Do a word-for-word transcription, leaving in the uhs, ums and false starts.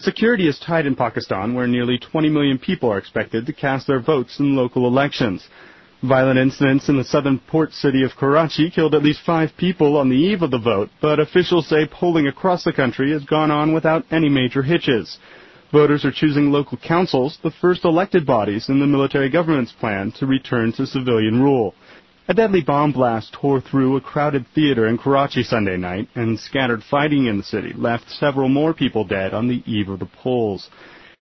Security is tight in Pakistan, where nearly twenty million people are expected to cast their votes in local elections. Violent incidents in the southern port city of Karachi killed at least five people on the eve of the vote, but officials say polling across the country has gone on without any major hitches. Voters are choosing local councils, the first elected bodies in the military government's plan to return to civilian rule. A deadly bomb blast tore through a crowded theater in Karachi Sunday night, and scattered fighting in the city left several more people dead on the eve of the polls.